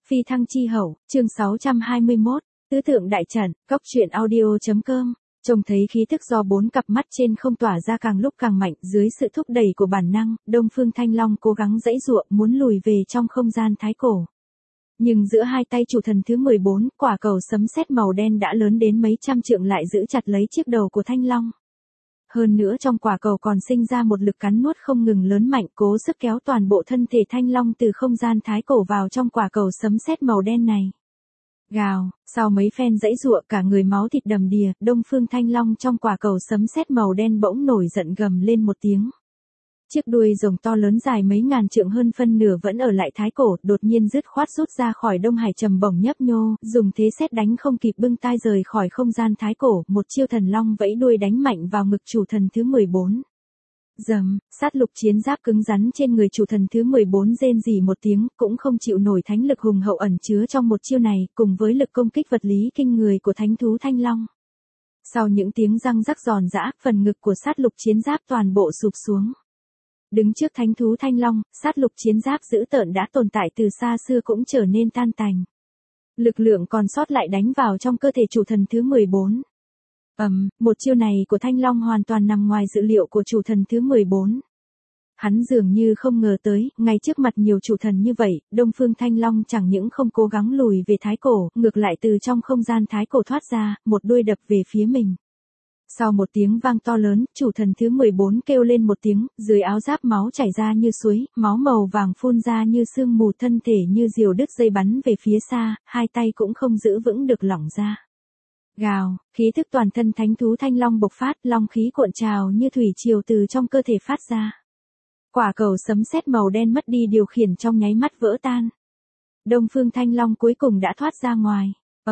Phi thăng chi hậu, chương 621, tứ tượng đại trận, cốc truyện audio.com. Trông thấy khí thức do bốn cặp mắt trên không tỏa ra càng lúc càng mạnh, dưới sự thúc đẩy của bản năng, Đông Phương Thanh Long cố gắng giãy giụa muốn lùi về trong không gian thái cổ. Nhưng giữa hai tay chủ thần thứ 14, quả cầu sấm sét màu đen đã lớn đến mấy trăm trượng lại giữ chặt lấy chiếc đầu của Thanh Long. Hơn nữa trong quả cầu còn sinh ra một lực cắn nuốt không ngừng lớn mạnh, cố sức kéo toàn bộ thân thể Thanh Long từ không gian thái cổ vào trong quả cầu sấm sét màu đen này. Gào, sau mấy phen giãy giụa cả người máu thịt đầm đìa, Đông Phương Thanh Long trong quả cầu sấm sét màu đen bỗng nổi giận gầm lên một tiếng. Chiếc đuôi rồng to lớn dài mấy ngàn trượng hơn phân nửa vẫn ở lại thái cổ, đột nhiên dứt khoát rút ra khỏi Đông Hải trầm bổng nhấp nhô, dùng thế sét đánh không kịp bưng tai rời khỏi không gian thái cổ, một chiêu thần long vẫy đuôi đánh mạnh vào ngực chủ thần thứ 14. Dầm, sát lục chiến giáp cứng rắn trên người chủ thần thứ 14 rên rỉ một tiếng, cũng không chịu nổi thánh lực hùng hậu ẩn chứa trong một chiêu này, cùng với lực công kích vật lý kinh người của thánh thú Thanh Long. Sau những tiếng răng rắc giòn giã, phần ngực của sát lục chiến giáp toàn bộ sụp xuống. Đứng trước thánh thú Thanh Long, sát lục chiến giáp dữ tợn đã tồn tại từ xa xưa cũng trở nên tan tành. Lực lượng còn sót lại đánh vào trong cơ thể chủ thần thứ 14. Một chiêu này của Thanh Long hoàn toàn nằm ngoài dự liệu của chủ thần thứ 14. Hắn dường như không ngờ tới, ngay trước mặt nhiều chủ thần như vậy, Đông Phương Thanh Long chẳng những không cố gắng lùi về thái cổ, ngược lại từ trong không gian thái cổ thoát ra, một đuôi đập về phía mình. Sau một tiếng vang to lớn, chủ thần thứ 14 kêu lên một tiếng, dưới áo giáp máu chảy ra như suối, máu màu vàng phun ra như sương mù, thân thể như diều đứt dây bắn về phía xa, hai tay cũng không giữ vững được lỏng ra. Gào, khí thức toàn thân thánh thú Thanh Long bộc phát, long khí cuộn trào như thủy triều từ trong cơ thể phát ra. Quả cầu sấm sét màu đen mất đi điều khiển trong nháy mắt vỡ tan. Đông Phương Thanh Long cuối cùng đã thoát ra ngoài.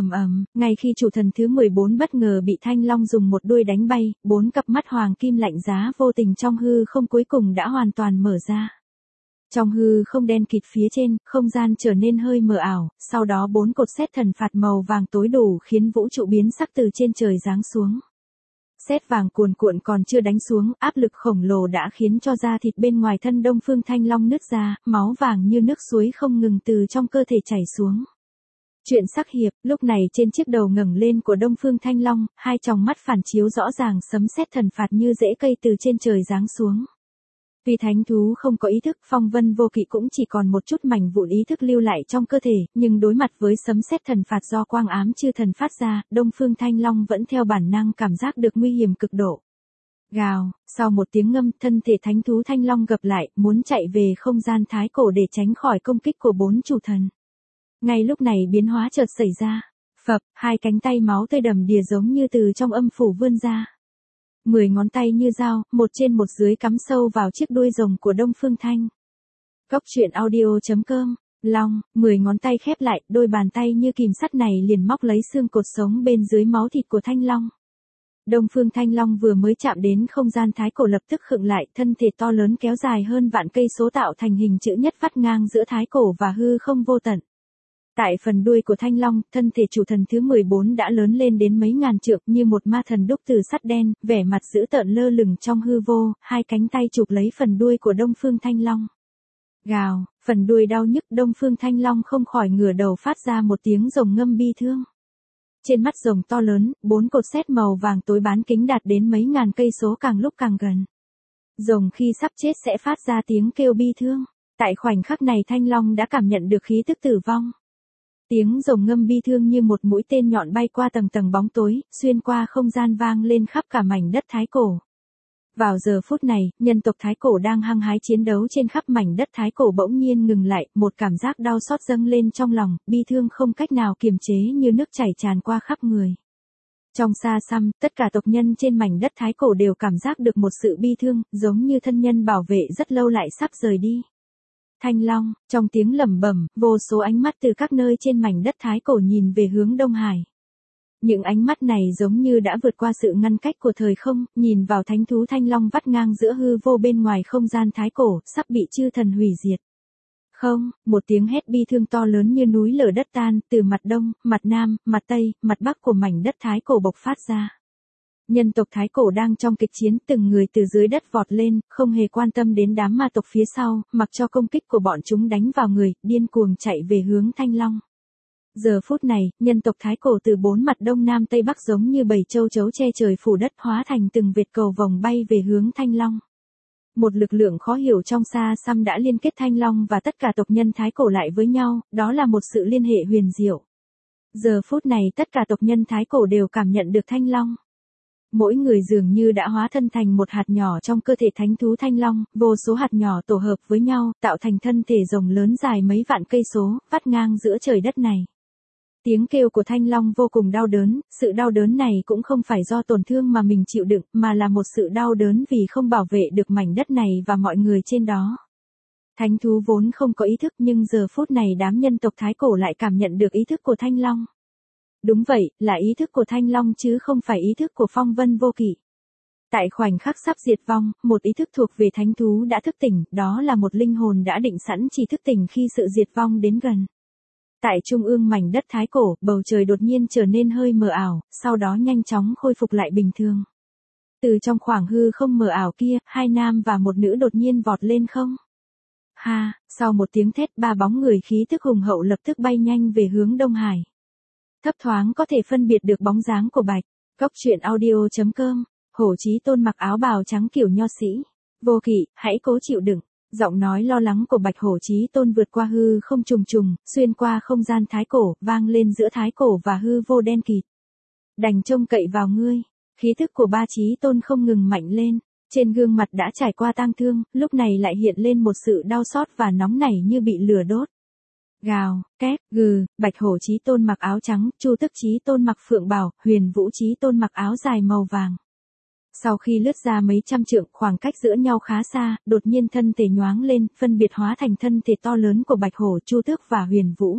Ngay khi chủ thần thứ 14 bất ngờ bị Thanh Long dùng một đuôi đánh bay, bốn cặp mắt hoàng kim lạnh giá vô tình trong hư không cuối cùng đã hoàn toàn mở ra. Trong hư không đen kịt phía trên, không gian trở nên hơi mờ ảo, sau đó bốn cột sét thần phạt màu vàng tối đủ khiến vũ trụ biến sắc từ trên trời giáng xuống. Sét vàng cuồn cuộn còn chưa đánh xuống, áp lực khổng lồ đã khiến cho da thịt bên ngoài thân Đông Phương Thanh Long nứt ra, máu vàng như nước suối không ngừng từ trong cơ thể chảy xuống. Chuyện sắc hiệp, lúc này trên chiếc đầu ngẩng lên của Đông Phương Thanh Long, hai tròng mắt phản chiếu rõ ràng sấm sét thần phạt như rễ cây từ trên trời giáng xuống. Vì thánh thú không có ý thức, Phong Vân Vô Kỵ cũng chỉ còn một chút mảnh vụn ý thức lưu lại trong cơ thể, nhưng đối mặt với sấm sét thần phạt do quang ám chư thần phát ra, Đông Phương Thanh Long vẫn theo bản năng cảm giác được nguy hiểm cực độ. Gào, sau một tiếng ngâm, thân thể thánh thú Thanh Long gập lại, muốn chạy về không gian thái cổ để tránh khỏi công kích của bốn chủ thần. Ngay lúc này biến hóa chợt xảy ra. Phập, hai cánh tay máu tươi đầm đìa giống như từ trong âm phủ vươn ra. 10 ngón tay như dao, một trên một dưới cắm sâu vào chiếc đuôi rồng của Đông Phương Thanh. Cốc truyện audio.com. Long, 10 ngón tay khép lại, đôi bàn tay như kìm sắt này liền móc lấy xương cột sống bên dưới máu thịt của Thanh Long. Đông Phương Thanh Long vừa mới chạm đến không gian thái cổ lập tức khựng lại, thân thể to lớn kéo dài hơn vạn cây số tạo thành hình chữ nhất vắt ngang giữa thái cổ và hư không vô tận. Tại phần đuôi của Thanh Long, thân thể chủ thần thứ 14 đã lớn lên đến mấy ngàn trượng như một ma thần đúc từ sắt đen, vẻ mặt dữ tợn lơ lửng trong hư vô, hai cánh tay chụp lấy phần đuôi của Đông Phương Thanh Long. Gào, phần đuôi đau nhức, Đông Phương Thanh Long không khỏi ngửa đầu phát ra một tiếng rồng ngâm bi thương. Trên mắt rồng to lớn, bốn cột sét màu vàng tối bán kính đạt đến mấy ngàn cây số càng lúc càng gần. Rồng khi sắp chết sẽ phát ra tiếng kêu bi thương. Tại khoảnh khắc này Thanh Long đã cảm nhận được khí tức tử vong. Tiếng rồng ngâm bi thương như một mũi tên nhọn bay qua tầng tầng bóng tối, xuyên qua không gian vang lên khắp cả mảnh đất thái cổ. Vào giờ phút này, nhân tộc thái cổ đang hăng hái chiến đấu trên khắp mảnh đất thái cổ bỗng nhiên ngừng lại, một cảm giác đau xót dâng lên trong lòng, bi thương không cách nào kiềm chế như nước chảy tràn qua khắp người. Trong xa xăm, tất cả tộc nhân trên mảnh đất thái cổ đều cảm giác được một sự bi thương, giống như thân nhân bảo vệ rất lâu lại sắp rời đi. Thanh Long, trong tiếng lẩm bẩm, vô số ánh mắt từ các nơi trên mảnh đất thái cổ nhìn về hướng Đông Hải. Những ánh mắt này giống như đã vượt qua sự ngăn cách của thời không, nhìn vào thánh thú Thanh Long vắt ngang giữa hư vô bên ngoài không gian thái cổ, sắp bị chư thần hủy diệt. Không, một tiếng hét bi thương to lớn như núi lở đất tan, từ mặt đông, mặt nam, mặt tây, mặt bắc của mảnh đất thái cổ bộc phát ra. Nhân tộc Thái Cổ đang trong kịch chiến, từng người từ dưới đất vọt lên, không hề quan tâm đến đám ma tộc phía sau, mặc cho công kích của bọn chúng đánh vào người, điên cuồng chạy về hướng Thanh Long. Giờ phút này, nhân tộc Thái Cổ từ bốn mặt đông nam tây bắc giống như bầy châu chấu che trời phủ đất, hóa thành từng vệt cầu vồng bay về hướng Thanh Long. Một lực lượng khó hiểu trong xa xăm đã liên kết Thanh Long và tất cả tộc nhân Thái Cổ lại với nhau, đó là một sự liên hệ huyền diệu. Giờ phút này tất cả tộc nhân Thái Cổ đều cảm nhận được Thanh Long. Mỗi người dường như đã hóa thân thành một hạt nhỏ trong cơ thể thánh thú Thanh Long, vô số hạt nhỏ tổ hợp với nhau, tạo thành thân thể rồng lớn dài mấy vạn cây số, vắt ngang giữa trời đất này. Tiếng kêu của Thanh Long vô cùng đau đớn, sự đau đớn này cũng không phải do tổn thương mà mình chịu đựng, mà là một sự đau đớn vì không bảo vệ được mảnh đất này và mọi người trên đó. Thánh thú vốn không có ý thức nhưng giờ phút này đám nhân tộc Thái Cổ lại cảm nhận được ý thức của Thanh Long. Đúng vậy, là ý thức của Thanh Long chứ không phải ý thức của Phong Vân Vô Kỵ. Tại khoảnh khắc sắp diệt vong, một ý thức thuộc về thánh thú đã thức tỉnh, đó là một linh hồn đã định sẵn chỉ thức tỉnh khi sự diệt vong đến gần. Tại trung ương mảnh đất Thái Cổ, bầu trời đột nhiên trở nên hơi mờ ảo, sau đó nhanh chóng khôi phục lại bình thường. Từ trong khoảng hư không mờ ảo kia, hai nam và một nữ đột nhiên vọt lên không. Ha, sau một tiếng thét, ba bóng người khí tức hùng hậu lập tức bay nhanh về hướng Đông Hải. Thấp thoáng có thể phân biệt được bóng dáng của Bạch. Cốc truyện audio.com. Hổ Chí Tôn mặc áo bào trắng kiểu nho sĩ. Vô Kỵ, hãy cố chịu đựng. Giọng nói lo lắng của Bạch Hổ Chí Tôn vượt qua hư không trùng trùng, xuyên qua không gian Thái Cổ, vang lên giữa Thái Cổ và hư vô đen kịt. Đành trông cậy vào ngươi. Khí thức của ba Chí Tôn không ngừng mạnh lên. Trên gương mặt đã trải qua tang thương, lúc này lại hiện lên một sự đau xót và nóng nảy như bị lửa đốt. Gào, két, gừ, Bạch Hổ Chí Tôn mặc áo trắng, Chu Tức Chí Tôn mặc phượng bào, Huyền Vũ Chí Tôn mặc áo dài màu vàng. Sau khi lướt ra mấy trăm trượng, khoảng cách giữa nhau khá xa, đột nhiên thân thể nhoáng lên, phân biệt hóa thành thân thể to lớn của Bạch Hổ, Chu Tước và Huyền Vũ.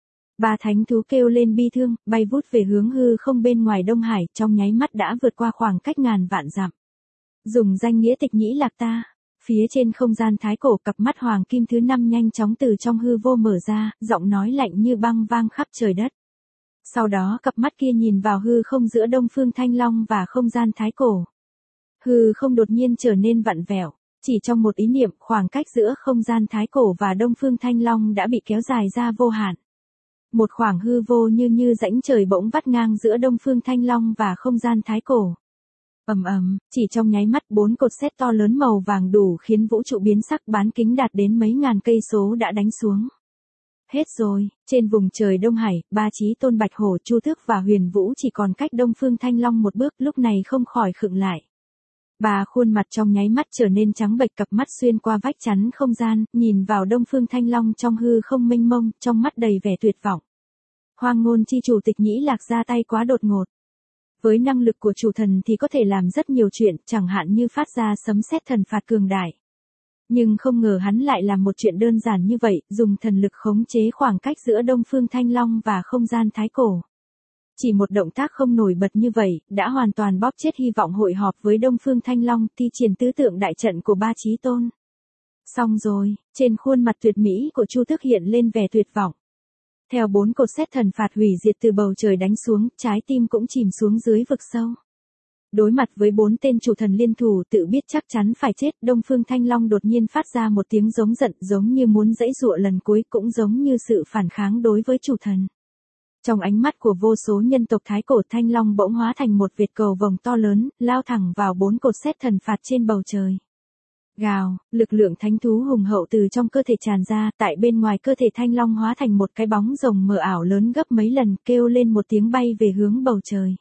Ba thánh thú kêu lên bi thương, bay vút về hướng hư không bên ngoài Đông Hải, trong nháy mắt đã vượt qua khoảng cách ngàn vạn dặm. Dùng danh nghĩa Tịch Nhĩ Lạc Ta. Phía trên không gian Thái Cổ, cặp mắt hoàng kim thứ 5 nhanh chóng từ trong hư vô mở ra, giọng nói lạnh như băng vang khắp trời đất. Sau đó cặp mắt kia nhìn vào hư không giữa Đông Phương Thanh Long và không gian Thái Cổ. Hư không đột nhiên trở nên vặn vẹo, chỉ trong một ý niệm, khoảng cách giữa không gian Thái Cổ và Đông Phương Thanh Long đã bị kéo dài ra vô hạn. Một khoảng hư vô như rãnh trời bỗng vắt ngang giữa Đông Phương Thanh Long và không gian Thái Cổ. Ầm ầm, chỉ trong nháy mắt 4 cột sét to lớn màu vàng đủ khiến vũ trụ biến sắc, bán kính đạt đến mấy ngàn cây số đã đánh xuống. Hết rồi, trên vùng trời Đông Hải, ba Chí Tôn Bạch Hổ, Chu Tước và Huyền Vũ chỉ còn cách Đông Phương Thanh Long một bước, lúc này không khỏi khựng lại. Ba khuôn mặt trong nháy mắt trở nên trắng bệch, cặp mắt xuyên qua vách chắn không gian, nhìn vào Đông Phương Thanh Long trong hư không mênh mông, trong mắt đầy vẻ tuyệt vọng. Hoang ngôn chi chủ Tịch Nhĩ Lạc ra tay quá đột ngột. Với năng lực của chủ thần thì có thể làm rất nhiều chuyện, chẳng hạn như phát ra sấm sét thần phạt cường đại. Nhưng không ngờ hắn lại làm một chuyện đơn giản như vậy, dùng thần lực khống chế khoảng cách giữa Đông Phương Thanh Long và không gian Thái Cổ. Chỉ một động tác không nổi bật như vậy, đã hoàn toàn bóp chết hy vọng hội họp với Đông Phương Thanh Long, thi triển tứ tượng đại trận của ba Chí Tôn. Xong rồi, trên khuôn mặt tuyệt mỹ của Chu Tước hiện lên vẻ tuyệt vọng. Theo 4 cột sét thần phạt hủy diệt từ bầu trời đánh xuống, trái tim cũng chìm xuống dưới vực sâu. Đối mặt với 4 tên chủ thần liên thủ tự biết chắc chắn phải chết, Đông Phương Thanh Long đột nhiên phát ra một tiếng giống giận, giống như muốn giãy giụa lần cuối, cũng giống như sự phản kháng đối với chủ thần. Trong ánh mắt của vô số nhân tộc Thái Cổ, Thanh Long bỗng hóa thành một vệt cầu vồng to lớn, lao thẳng vào 4 cột sét thần phạt trên bầu trời. Gào, lực lượng thánh thú hùng hậu từ trong cơ thể tràn ra, tại bên ngoài cơ thể Thanh Long hóa thành một cái bóng rồng mờ ảo lớn gấp mấy lần, kêu lên một tiếng bay về hướng bầu trời.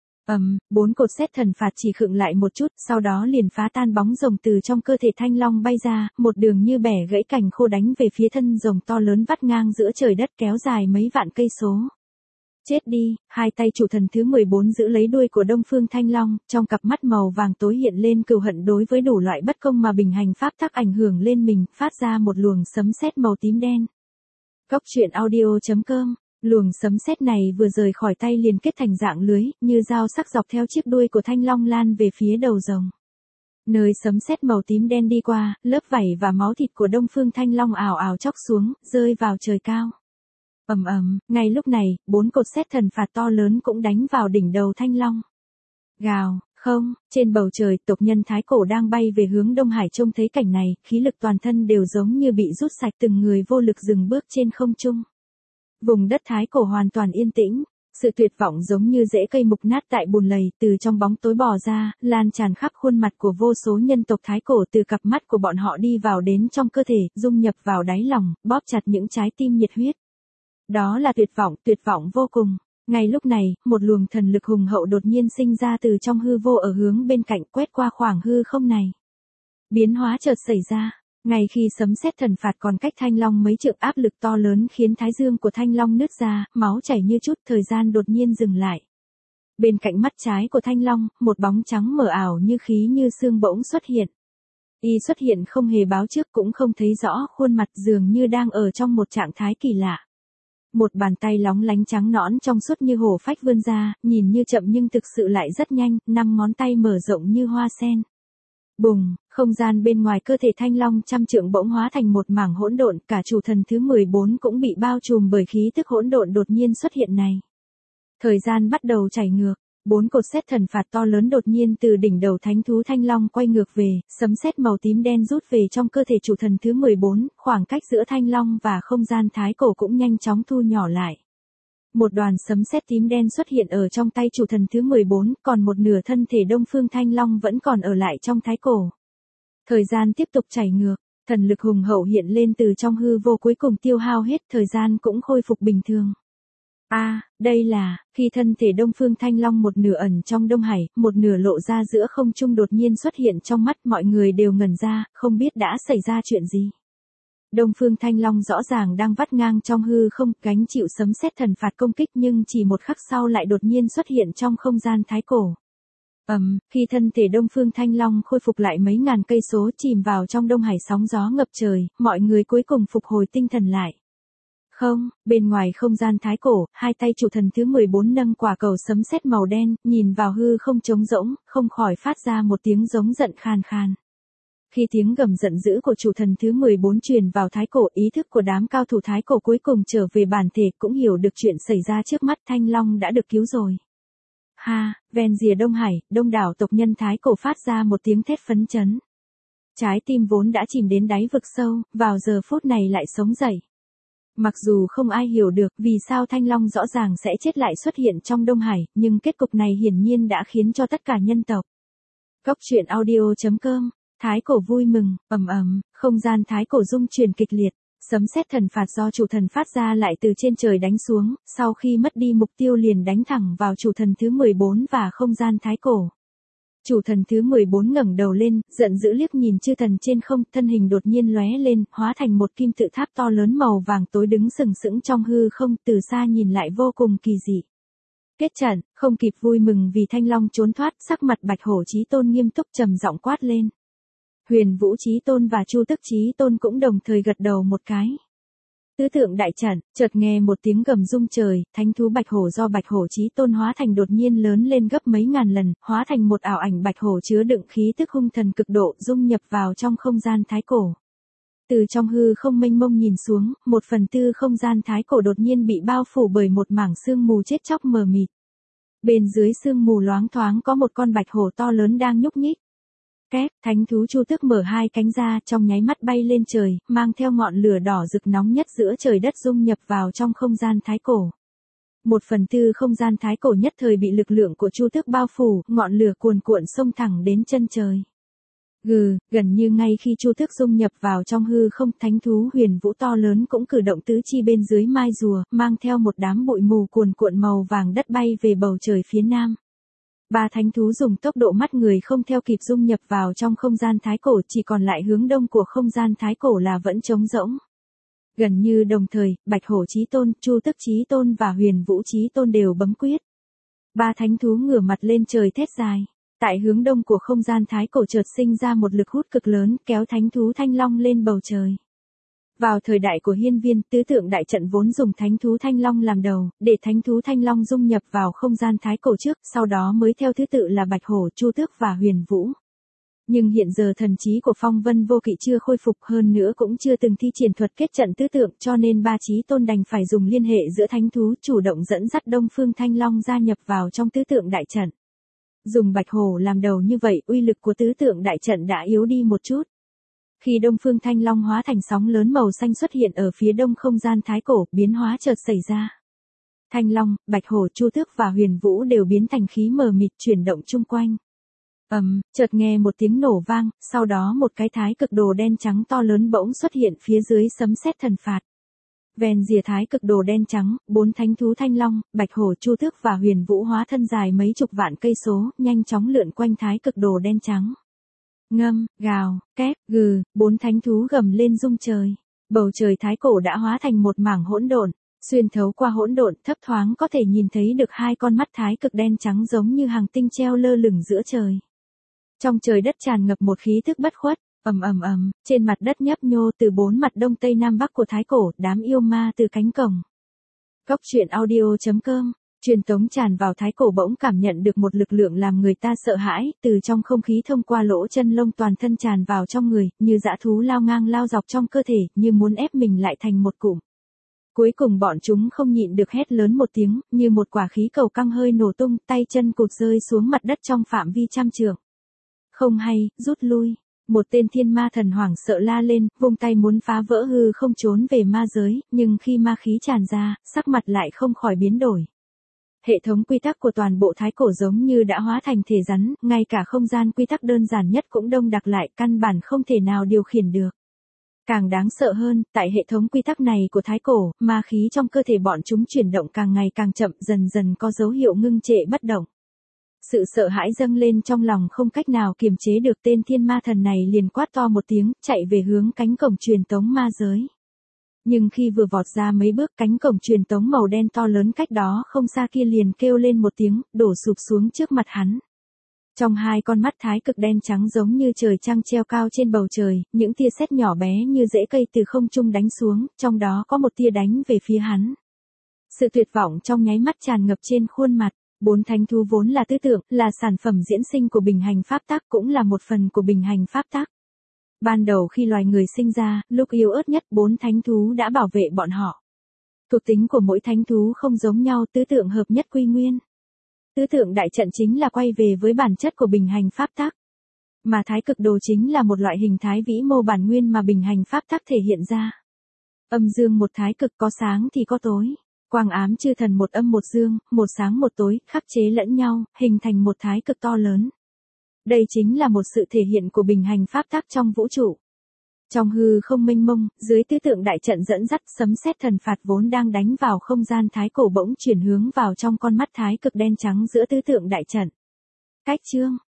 4 cột sét thần phạt chỉ khựng lại một chút, sau đó liền phá tan bóng rồng từ trong cơ thể Thanh Long bay ra, một đường như bẻ gãy cành khô đánh về phía thân rồng to lớn vắt ngang giữa trời đất kéo dài mấy vạn cây số. Chết đi, hai tay chủ thần thứ 14 giữ lấy đuôi của Đông Phương Thanh Long, trong cặp mắt màu vàng tối hiện lên cừu hận đối với đủ loại bất công mà bình hành pháp tắc ảnh hưởng lên mình, phát ra một luồng sấm sét màu tím đen. Cốc truyện audio.com. Luồng sấm sét này vừa rời khỏi tay liền kết thành dạng lưới, như dao sắc dọc theo chiếc đuôi của Thanh Long lan về phía đầu rồng. Nơi sấm sét màu tím đen đi qua, lớp vảy và máu thịt của Đông Phương Thanh Long ào ào chóc xuống, rơi vào trời cao. Ngay lúc này, 4 cột sét thần phạt to lớn cũng đánh vào đỉnh đầu Thanh Long. Gào, Không, trên bầu trời, tộc nhân Thái Cổ đang bay về hướng Đông Hải trông thấy cảnh này, khí lực toàn thân đều giống như bị rút sạch, từng người vô lực dừng bước trên không trung. Vùng đất Thái Cổ hoàn toàn yên tĩnh, sự tuyệt vọng giống như rễ cây mục nát tại bùn lầy, từ trong bóng tối bò ra, lan tràn khắp khuôn mặt của vô số nhân tộc Thái Cổ, từ cặp mắt của bọn họ đi vào đến trong cơ thể, dung nhập vào đáy lòng, bóp chặt những trái tim nhiệt huyết. Đó là tuyệt vọng vô cùng. Ngay lúc này, một luồng thần lực hùng hậu đột nhiên sinh ra từ trong hư vô ở hướng bên cạnh, quét qua khoảng hư không này. Biến hóa chợt xảy ra, ngay khi sấm sét thần phạt còn cách Thanh Long mấy trượng, áp lực to lớn khiến thái dương của Thanh Long nứt ra, máu chảy như chút, thời gian đột nhiên dừng lại. Bên cạnh mắt trái của Thanh Long, một bóng trắng mờ ảo như khí như sương bỗng xuất hiện. Y xuất hiện không hề báo trước, cũng không thấy rõ khuôn mặt, dường như đang ở trong một trạng thái kỳ lạ. Một bàn tay lóng lánh trắng nõn trong suốt như hổ phách vươn ra, nhìn như chậm nhưng thực sự lại rất nhanh, 5 ngón tay mở rộng như hoa sen. Bùng, không gian bên ngoài cơ thể Thanh Long trăm trượng bỗng hóa thành một mảng hỗn độn, cả chủ thần thứ 14 cũng bị bao trùm bởi khí tức hỗn độn đột nhiên xuất hiện này. Thời gian bắt đầu chảy ngược, 4 cột sét thần phạt to lớn đột nhiên từ đỉnh đầu thánh thú Thanh Long quay ngược về, sấm sét màu tím đen rút về trong cơ thể chủ thần thứ 14, khoảng cách giữa Thanh Long và không gian Thái Cổ cũng nhanh chóng thu nhỏ lại. Một đoàn sấm sét tím đen xuất hiện ở trong tay chủ thần thứ 14, còn một nửa thân thể Đông Phương Thanh Long vẫn còn ở lại trong Thái Cổ. Thời gian tiếp tục chảy ngược, thần lực hùng hậu hiện lên từ trong hư vô, cuối cùng tiêu hao hết, thời gian cũng khôi phục bình thường. Đây là, khi thân thể Đông Phương Thanh Long một nửa ẩn trong Đông Hải, một nửa lộ ra giữa không trung đột nhiên xuất hiện trong mắt mọi người đều ngẩn ra, không biết đã xảy ra chuyện gì. Đông Phương Thanh Long rõ ràng đang vắt ngang trong hư không, gánh chịu sấm sét thần phạt công kích, nhưng chỉ một khắc sau lại đột nhiên xuất hiện trong không gian Thái Cổ. Khi thân thể Đông Phương Thanh Long khôi phục lại mấy ngàn cây số, chìm vào trong Đông Hải sóng gió ngập trời, mọi người cuối cùng phục hồi tinh thần lại. Không, bên ngoài không gian Thái Cổ, hai tay chủ thần thứ 14 nâng quả cầu sấm sét màu đen, nhìn vào hư không trống rỗng, không khỏi phát ra một tiếng giống giận khan khan. Khi tiếng gầm giận dữ của chủ thần thứ 14 truyền vào Thái Cổ, ý thức của đám cao thủ Thái Cổ cuối cùng trở về bản thể, cũng hiểu được chuyện xảy ra trước mắt, Thanh Long đã được cứu rồi. Ven rìa Đông Hải, đông đảo tộc nhân Thái Cổ phát ra một tiếng thét phấn chấn. Trái tim vốn đã chìm đến đáy vực sâu, vào giờ phút này lại sống dậy. Mặc dù không ai hiểu được vì sao Thanh Long rõ ràng sẽ chết lại xuất hiện trong Đông Hải, nhưng kết cục này hiển nhiên đã khiến cho tất cả nhân tộc. Cốc truyện audio.com, Thái Cổ vui mừng, không gian Thái Cổ rung chuyển kịch liệt, sấm sét thần phạt do chủ thần phát ra lại từ trên trời đánh xuống, sau khi mất đi mục tiêu liền đánh thẳng vào chủ thần thứ 14 và không gian Thái Cổ. Chủ thần thứ 14 ngẩng đầu lên, giận dữ liếc nhìn chư thần trên không, thân hình đột nhiên lóe lên, hóa thành một kim tự tháp to lớn màu vàng tối đứng sừng sững trong hư không, từ xa nhìn lại vô cùng kỳ dị. Kết trận, không kịp vui mừng vì Thanh Long trốn thoát, sắc mặt Bạch Hổ Chí Tôn nghiêm túc trầm giọng quát lên. Huyền Vũ Chí Tôn và Chu Tức Chí Tôn cũng đồng thời gật đầu một cái. Tứ tượng đại trận, chợt nghe một tiếng gầm rung trời, thánh thú Bạch Hổ do Bạch Hổ Chí Tôn hóa thành đột nhiên lớn lên gấp mấy ngàn lần, hóa thành một ảo ảnh Bạch Hổ chứa đựng khí tức hung thần cực độ, dung nhập vào trong không gian Thái Cổ. Từ trong hư không mênh mông nhìn xuống, 1/4 không gian Thái Cổ đột nhiên bị bao phủ bởi một mảng sương mù chết chóc mờ mịt. Bên dưới sương mù loáng thoáng có một con bạch hổ to lớn đang nhúc nhích. Thánh thú Chu Tước mở hai cánh ra, trong nháy mắt bay lên trời, mang theo ngọn lửa đỏ rực nóng nhất giữa trời đất dung nhập vào trong không gian Thái Cổ. 1/4 không gian Thái Cổ nhất thời bị lực lượng của Chu Tước bao phủ, ngọn lửa cuồn cuộn xông thẳng đến chân trời. Gần như ngay khi Chu Tước dung nhập vào trong hư không, thánh thú Huyền Vũ to lớn cũng cử động tứ chi bên dưới mai rùa, mang theo một đám bụi mù cuồn cuộn màu vàng đất bay về bầu trời phía nam. Ba thánh thú dùng tốc độ mắt người không theo kịp dung nhập vào trong không gian Thái Cổ, chỉ còn lại hướng đông của không gian Thái Cổ là vẫn trống rỗng. Gần như đồng thời, Bạch Hổ Chí Tôn, Chu Tức Chí Tôn và Huyền Vũ Chí Tôn đều bấm quyết. Ba thánh thú ngửa mặt lên trời thét dài. Tại hướng đông của không gian Thái Cổ chợt sinh ra một lực hút cực lớn, kéo thánh thú Thanh Long lên bầu trời. Vào thời đại của Hiên Viên, tứ tượng đại trận vốn dùng thánh thú Thanh Long làm đầu, để thánh thú Thanh Long dung nhập vào không gian Thái Cổ trước, sau đó mới theo thứ tự là Bạch Hổ, Chu Tước và Huyền Vũ. Nhưng hiện giờ thần trí của Phong Vân Vô Kỵ chưa khôi phục, hơn nữa cũng chưa từng thi triển thuật kết trận tứ tượng, cho nên ba chí tôn đành phải dùng liên hệ giữa thánh thú, chủ động dẫn dắt Đông Phương Thanh Long gia nhập vào trong tứ tượng đại trận. Dùng bạch hổ làm đầu như vậy, uy lực của tứ tượng đại trận đã yếu đi một chút. Khi Đông Phương Thanh Long hóa thành sóng lớn màu xanh xuất hiện ở phía đông không gian thái cổ, biến hóa chợt xảy ra. Thanh Long, Bạch Hổ, Chu Tước và Huyền Vũ đều biến thành khí mờ mịt chuyển động chung quanh. Chợt nghe một tiếng nổ vang, sau đó một cái thái cực đồ đen trắng to lớn bỗng xuất hiện phía dưới sấm sét thần phạt. Ven rìa thái cực đồ đen trắng, 4 thánh thú Thanh Long, Bạch Hổ, Chu Tước và Huyền Vũ hóa thân dài mấy chục vạn cây số, nhanh chóng lượn quanh thái cực đồ đen trắng. Ngâm, gào, két, gừ, 4 thánh thú gầm lên rung trời. Bầu trời thái cổ đã hóa thành một mảng hỗn độn, xuyên thấu qua hỗn độn, thấp thoáng có thể nhìn thấy được 2 con mắt thái cực đen trắng giống như hàng tinh treo lơ lửng giữa trời. Trong trời đất tràn ngập một khí thức bất khuất, trên mặt đất nhấp nhô từ 4 mặt đông tây nam bắc của thái cổ, đám yêu ma từ cánh cổng. Góc truyện audio.com. Truyền tống tràn vào thái cổ bỗng cảm nhận được một lực lượng làm người ta sợ hãi, từ trong không khí thông qua lỗ chân lông toàn thân tràn vào trong người, như dã thú lao ngang lao dọc trong cơ thể, như muốn ép mình lại thành một cụm. Cuối cùng bọn chúng không nhịn được hét lớn một tiếng, như một quả khí cầu căng hơi nổ tung, tay chân cụt rơi xuống mặt đất trong phạm vi trăm trượng. Không hay, rút lui. Một tên thiên ma thần hoảng sợ la lên, vung tay muốn phá vỡ hư không trốn về ma giới, nhưng khi ma khí tràn ra, sắc mặt lại không khỏi biến đổi. Hệ thống quy tắc của toàn bộ thái cổ giống như đã hóa thành thể rắn, ngay cả không gian quy tắc đơn giản nhất cũng đông đặc lại, căn bản không thể nào điều khiển được. Càng đáng sợ hơn, tại hệ thống quy tắc này của thái cổ, ma khí trong cơ thể bọn chúng chuyển động càng ngày càng chậm, dần dần có dấu hiệu ngưng trệ bất động. Sự sợ hãi dâng lên trong lòng không cách nào kiềm chế được, tên thiên ma thần này liền quát to một tiếng, chạy về hướng cánh cổng truyền tống ma giới. Nhưng khi vừa vọt ra mấy bước, cánh cổng truyền tống màu đen to lớn cách đó không xa kia liền kêu lên một tiếng, đổ sụp xuống trước mặt hắn. Trong 2 con mắt thái cực đen trắng giống như trời trăng treo cao trên bầu trời, những tia sét nhỏ bé như rễ cây từ không trung đánh xuống, trong đó có một tia đánh về phía hắn. Sự tuyệt vọng trong nháy mắt tràn ngập trên khuôn mặt. 4 thánh thú vốn là tứ tượng, là sản phẩm diễn sinh của bình hành pháp tắc, cũng là một phần của bình hành pháp tắc. Ban đầu khi loài người sinh ra, lúc yếu ớt nhất 4 thánh thú đã bảo vệ bọn họ. Thuộc tính của mỗi thánh thú không giống nhau, tứ tượng hợp nhất quy nguyên. Tứ tượng đại trận chính là quay về với bản chất của bình hành pháp tắc. Mà thái cực đồ chính là một loại hình thái vĩ mô bản nguyên mà bình hành pháp tắc thể hiện ra. Âm dương một thái cực, có sáng thì có tối. Quang ám chư thần một âm một dương, một sáng một tối, khắc chế lẫn nhau, hình thành một thái cực to lớn. Đây chính là một sự thể hiện của bình hành pháp tắc trong vũ trụ. Trong hư không mênh mông, dưới tứ tượng đại trận dẫn dắt, sấm sét thần phạt vốn đang đánh vào không gian thái cổ bỗng chuyển hướng vào trong con mắt thái cực đen trắng giữa tứ tượng đại trận. Cách chương